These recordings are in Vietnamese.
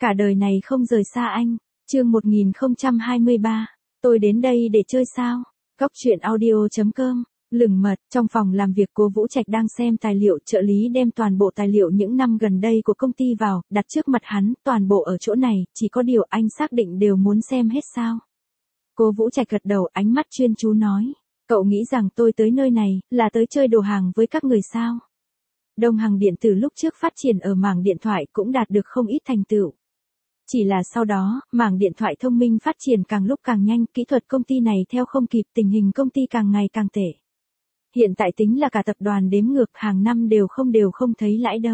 Cả đời này không rời xa anh. Chương 1023. Tôi đến đây để chơi sao? Góc truyện audio.com. Lừng mật, trong phòng làm việc Cố Vũ Trạch đang xem tài liệu, trợ lý đem toàn bộ tài liệu những năm gần đây của công ty vào, đặt trước mặt hắn, toàn bộ ở chỗ này, chỉ có điều anh xác định đều muốn xem hết sao? Cố Vũ Trạch gật đầu, ánh mắt chuyên chú nói, cậu nghĩ rằng tôi tới nơi này, là tới chơi đồ hàng với các người sao? Đông Hằng Điện từ lúc trước phát triển ở mảng điện thoại cũng đạt được không ít thành tựu. Chỉ là sau đó, mảng điện thoại thông minh phát triển càng lúc càng nhanh, kỹ thuật công ty này theo không kịp, tình hình công ty càng ngày càng tệ. Hiện tại tính là cả tập đoàn đếm ngược, hàng năm đều không thấy lãi đâu.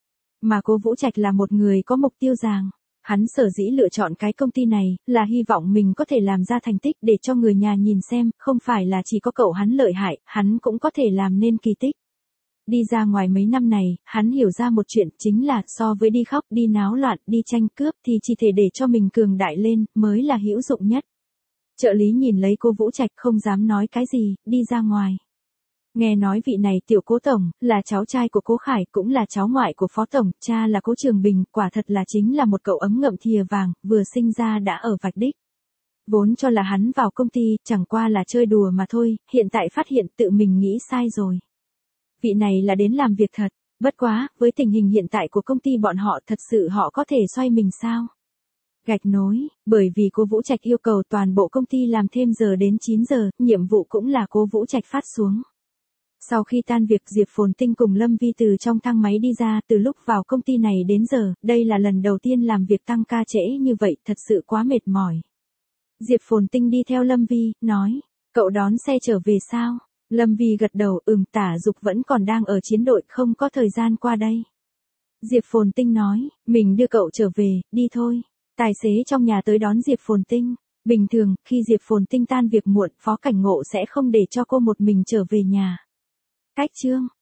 Mà Cố Vũ Trạch là một người có mục tiêu ràng. Hắn sở dĩ lựa chọn cái công ty này, là hy vọng mình có thể làm ra thành tích để cho người nhà nhìn xem, không phải là chỉ có cậu hắn lợi hại, hắn cũng có thể làm nên kỳ tích. Đi ra ngoài mấy năm này, hắn hiểu ra một chuyện, chính là so với đi khóc, đi náo loạn, đi tranh cướp thì chỉ thể để cho mình cường đại lên, mới là hữu dụng nhất. Trợ lý nhìn lấy Cố Vũ Trạch không dám nói cái gì, đi ra ngoài. Nghe nói vị này tiểu Cố tổng, là cháu trai của Cố Khải, cũng là cháu ngoại của Phó tổng, cha là Cố Trường Bình, quả thật là chính là một cậu ấm ngậm thìa vàng, vừa sinh ra đã ở vạch đích. Vốn cho là hắn vào công ty, chẳng qua là chơi đùa mà thôi, hiện tại phát hiện tự mình nghĩ sai rồi. Vị này là đến làm việc thật, bất quá, với tình hình hiện tại của công ty bọn họ thật sự họ có thể xoay mình sao? Gạch nối, bởi vì Cố Vũ Trạch yêu cầu toàn bộ công ty làm thêm giờ đến 9 giờ, nhiệm vụ cũng là Cố Vũ Trạch phát xuống. Sau khi tan việc Diệp Phồn Tinh cùng Lâm Vi từ trong thang máy đi ra, từ lúc vào công ty này đến giờ, đây là lần đầu tiên làm việc tăng ca trễ như vậy, thật sự quá mệt mỏi. Diệp Phồn Tinh đi theo Lâm Vi, nói, cậu đón xe trở về sao? Lâm Vi gật đầu, Tả Dục vẫn còn đang ở chiến đội, không có thời gian qua đây. Diệp Phồn Tinh nói, mình đưa cậu trở về, đi thôi. Tài xế trong nhà tới đón Diệp Phồn Tinh. Bình thường, khi Diệp Phồn Tinh tan việc muộn, Phó Cảnh Ngộ sẽ không để cho cô một mình trở về nhà. Cách chương,